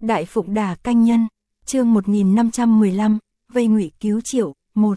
Đại Phụng Đà Canh Nhân, chương 1515, vây ngụy cứu Triệu, 1.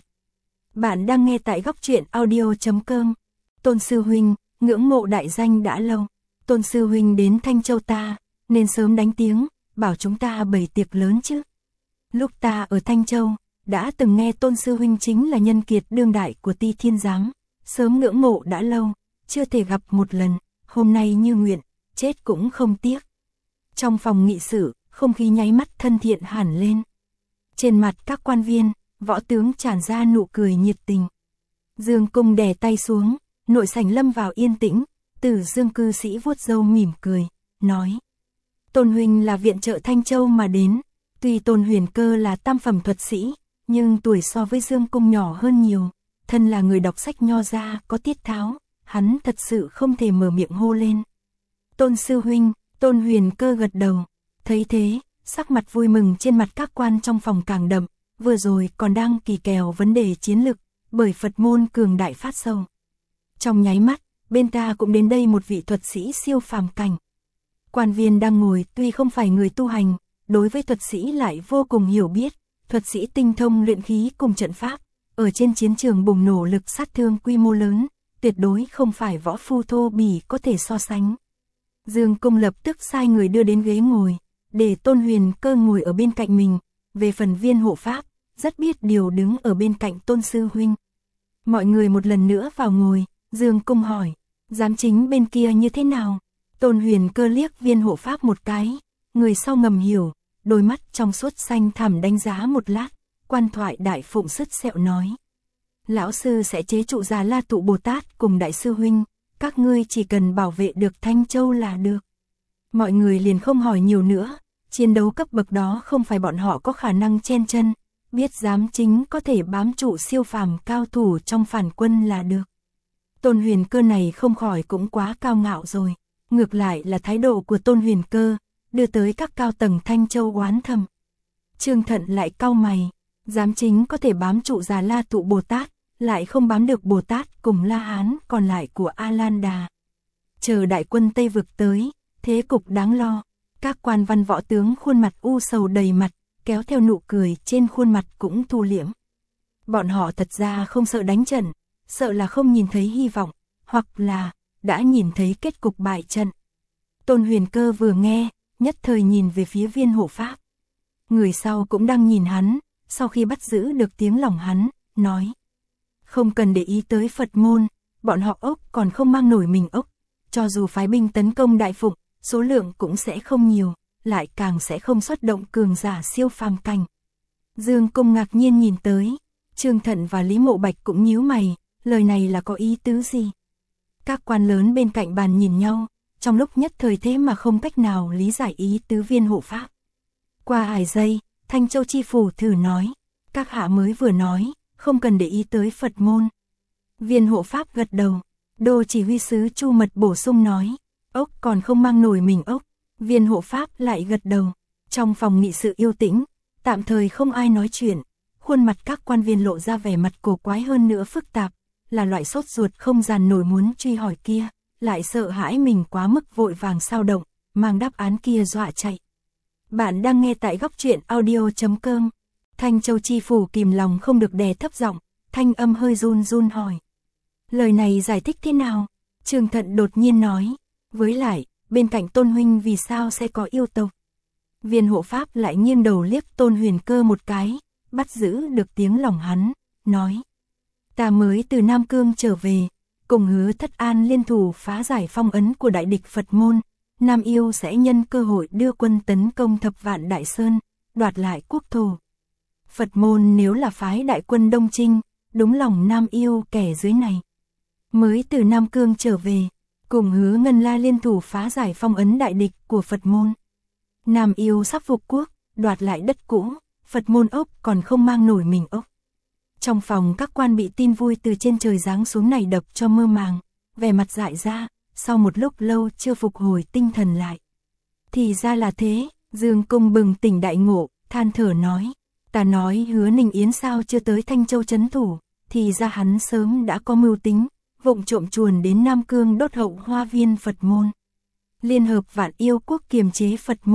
Bạn đang nghe tại góc truyện audio.com. Tôn Sư Huynh, ngưỡng mộ đại danh đã lâu. Tôn Sư Huynh đến Thanh Châu ta, nên sớm đánh tiếng, bảo chúng ta bày tiệc lớn chứ. Lúc ta ở Thanh Châu, đã từng nghe Tôn Sư Huynh chính là nhân kiệt đương đại của Ti Thiên Giám, sớm ngưỡng mộ đã lâu, chưa thể gặp một lần, hôm nay như nguyện, chết cũng không tiếc. Trong phòng nghị sự, không khí nháy mắt thân thiện hẳn lên. Trên mặt các quan viên, võ tướng tràn ra nụ cười nhiệt tình. Dương Cung đè tay xuống, nội sảnh lâm vào yên tĩnh, Tử Dương cư sĩ vuốt râu mỉm cười, nói: Tôn huynh là viện trợ Thanh Châu mà đến, tuy Tôn Huyền Cơ là tam phẩm thuật sĩ, nhưng tuổi so với Dương Cung nhỏ hơn nhiều, thân là người đọc sách nho gia có tiết tháo, hắn thật sự không thể mở miệng hô lên. Tôn sư huynh, Tôn Huyền Cơ gật đầu, thấy thế, sắc mặt vui mừng trên mặt các quan trong phòng càng đậm, vừa rồi còn đang kỳ kèo vấn đề chiến lực, bởi Phật môn cường đại phát sâu. Trong nháy mắt, bên ta cũng đến đây một vị thuật sĩ siêu phàm cảnh. Quan viên đang ngồi tuy không phải người tu hành, đối với thuật sĩ lại vô cùng hiểu biết, thuật sĩ tinh thông luyện khí cùng trận pháp, ở trên chiến trường bùng nổ lực sát thương quy mô lớn, tuyệt đối không phải võ phu thô bỉ có thể so sánh. Dương Cung lập tức sai người đưa đến ghế ngồi, để Tôn Huyền Cơ ngồi ở bên cạnh mình, về phần Viên hộ pháp, rất biết điều đứng ở bên cạnh Tôn sư huynh. Mọi người một lần nữa vào ngồi, Dương Cung hỏi: giám chính bên kia như thế nào? Tôn Huyền Cơ liếc Viên hộ pháp một cái, người sau ngầm hiểu, đôi mắt trong suốt xanh thẳm đánh giá một lát, quan thoại Đại Phụng sứt sẹo nói: lão sư sẽ chế trụ Già La Tụ Bồ Tát cùng đại sư huynh, các ngươi chỉ cần bảo vệ được Thanh Châu là được. Mọi người liền không hỏi nhiều nữa, chiến đấu cấp bậc đó không phải bọn họ có khả năng chen chân, biết giám chính có thể bám trụ siêu phàm cao thủ trong phản quân là được. Tôn Huyền Cơ này không khỏi cũng quá cao ngạo rồi, ngược lại là thái độ của Tôn Huyền Cơ, đưa tới các cao tầng Thanh Châu oán thầm. Trương Thận lại cau mày, giám chính có thể bám trụ Già La Tụ Bồ Tát, lại không bám được Bồ Tát cùng La Hán còn lại của A Lan Đà. Chờ đại quân Tây vực tới, thế cục đáng lo. Các quan văn võ tướng khuôn mặt u sầu đầy mặt, kéo theo nụ cười trên khuôn mặt cũng thu liễm. Bọn họ thật ra không sợ đánh trận, sợ là không nhìn thấy hy vọng, hoặc là đã nhìn thấy kết cục bại trận. Tôn Huyền Cơ vừa nghe, nhất thời nhìn về phía Viên hộ pháp. Người sau cũng đang nhìn hắn, sau khi bắt giữ được tiếng lòng hắn, nói: không cần để ý tới Phật môn, bọn họ ốc còn không mang nổi mình ốc, cho dù phái binh tấn công Đại Phụng, số lượng cũng sẽ không nhiều, lại càng sẽ không xuất động cường giả siêu phàm cảnh. Dương Cung ngạc nhiên nhìn tới, Trương Thận và Lý Mộ Bạch cũng nhíu mày, lời này là có ý tứ gì? Các quan lớn bên cạnh bàn nhìn nhau, trong lúc nhất thời thế mà không cách nào lý giải ý tứ Viên hộ pháp. Qua ải giây, Thanh Châu chi phủ thử nói: các hạ mới vừa nói, không cần để ý tới Phật môn. Viên hộ pháp gật đầu, Đô chỉ huy sứ Chu Mật bổ sung nói: ốc còn không mang nổi mình ốc. Viên hộ pháp lại gật đầu. Trong phòng nghị sự yên tĩnh, tạm thời không ai nói chuyện, khuôn mặt các quan viên lộ ra vẻ mặt cổ quái hơn nữa phức tạp, là loại sốt ruột không dàn nổi muốn truy hỏi kia, lại sợ hãi mình quá mức vội vàng sao động, mang đáp án kia dọa chạy. Bạn đang nghe tại góc truyện audio.com. Thanh Châu chi phủ kìm lòng không được đè thấp giọng, thanh âm hơi run run hỏi: lời này giải thích thế nào? Trương Thận đột nhiên nói: với lại, bên cạnh Tôn huynh vì sao sẽ có yêu tộc? Viên hộ pháp lại nghiêng đầu liếc Tôn Huyền Cơ một cái, bắt giữ được tiếng lòng hắn, nói: ta mới từ Nam Cương trở về, cùng Hứa Thất An liên thủ phá giải phong ấn của đại địch Phật môn, Nam Yêu sẽ nhân cơ hội đưa quân tấn công Thập Vạn Đại Sơn, đoạt lại quốc thổ. Phật môn nếu là phái đại quân Đông Trinh, đúng lòng Nam Yêu kẻ dưới này. Mới từ Nam Cương trở về, cùng Hứa Ngân La liên thủ phá giải phong ấn đại địch của Phật môn. Nam Yêu sắp phục quốc, đoạt lại đất cũ, Phật môn ốc còn không mang nổi mình ốc. Trong phòng các quan bị tin vui từ trên trời giáng xuống này đập cho mơ màng, vẻ mặt dại ra, sau một lúc lâu chưa phục hồi tinh thần lại. Thì ra là thế, Dương Cung bừng tỉnh đại ngộ, than thở nói: ta nói Hứa Ninh Yến sao chưa tới Thanh Châu trấn thủ, thì ra hắn sớm đã có mưu tính, vụng trộm chuồn đến Nam Cương đốt hậu hoa viên Phật môn. Liên hợp vạn yêu quốc kiềm chế Phật môn,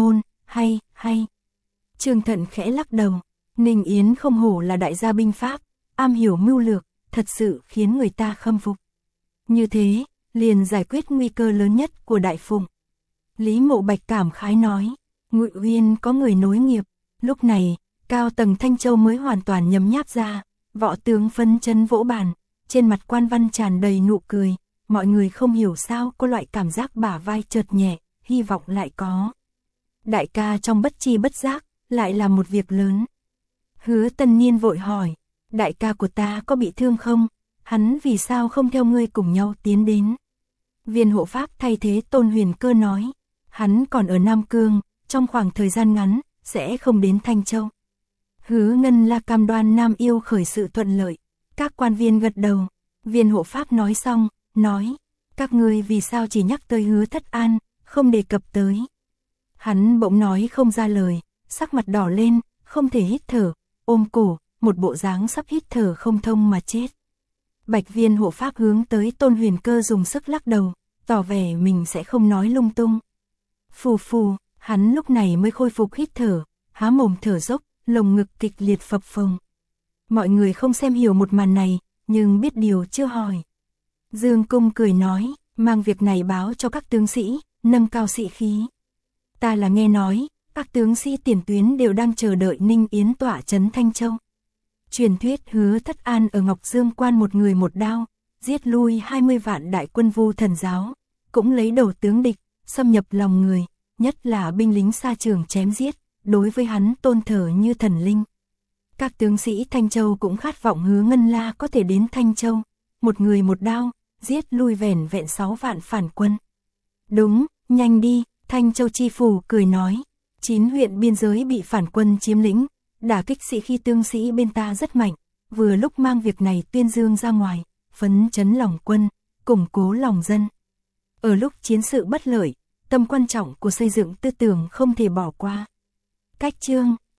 hay. Trương Thận khẽ lắc đầu, Ninh Yến không hổ là đại gia binh pháp, am hiểu mưu lược, thật sự khiến người ta khâm phục. Như thế, liền giải quyết nguy cơ lớn nhất của Đại Phụng. Lý Mộ Bạch cảm khái nói, Ngụy Uyên có người nối nghiệp. Lúc này, cao tầng Thanh Châu mới hoàn toàn nhấm nháp ra, võ tướng phấn chấn vỗ bàn, trên mặt Quan Văn tràn đầy nụ cười, mọi người không hiểu sao có loại cảm giác bả vai chợt nhẹ, hy vọng lại có. Đại ca trong bất chi bất giác, lại là một việc lớn. Hứa Tân Niên vội hỏi, đại ca của ta có bị thương không? Hắn vì sao không theo ngươi cùng nhau tiến đến? Viên hộ pháp thay thế Tôn Huyền Cơ nói, hắn còn ở Nam Cương, trong khoảng thời gian ngắn, sẽ không đến Thanh Châu. Hứa Ngân La cam đoan Nam Yêu khởi sự thuận lợi, các quan viên gật đầu. Viên hộ pháp nói xong, nói, các ngươi vì sao chỉ nhắc tới Hứa Thất An, không đề cập tới. Hắn bỗng nói không ra lời, sắc mặt đỏ lên, không thể hít thở, ôm cổ, một bộ dáng sắp hít thở không thông mà chết. Bạch Viên hộ pháp hướng tới Tôn Huyền Cơ dùng sức lắc đầu, tỏ vẻ mình sẽ không nói lung tung. Phù phù, hắn lúc này mới khôi phục hít thở, há mồm thở dốc, lồng ngực kịch liệt phập phồng. Mọi người không xem hiểu một màn này, nhưng biết điều chưa hỏi. Dương Cung cười nói, mang việc này báo cho các tướng sĩ, nâng cao sĩ khí. Ta là nghe nói, các tướng sĩ tiền tuyến đều đang chờ đợi Ninh Yến tỏa trấn Thanh Châu. Truyền thuyết Hứa Thất An ở Ngọc Dương Quan một người một đao, giết lui 20 vạn đại quân Vu Thần giáo, cũng lấy đầu tướng địch, xâm nhập lòng người, nhất là binh lính xa trường chém giết, đối với hắn tôn thờ như thần linh. Các tướng sĩ Thanh Châu cũng khát vọng Hứa Ngân La có thể đến Thanh Châu, một người một đao, giết lui vẻn vẹn 6 vạn phản quân. Đúng, nhanh đi, Thanh Châu chi phủ cười nói, 9 huyện biên giới bị phản quân chiếm lĩnh, đả kích sĩ khi tướng sĩ bên ta rất mạnh, vừa lúc mang việc này tuyên dương ra ngoài, phấn chấn lòng quân, củng cố lòng dân. Ở lúc chiến sự bất lợi, tầm quan trọng của xây dựng tư tưởng không thể bỏ qua. Cách chương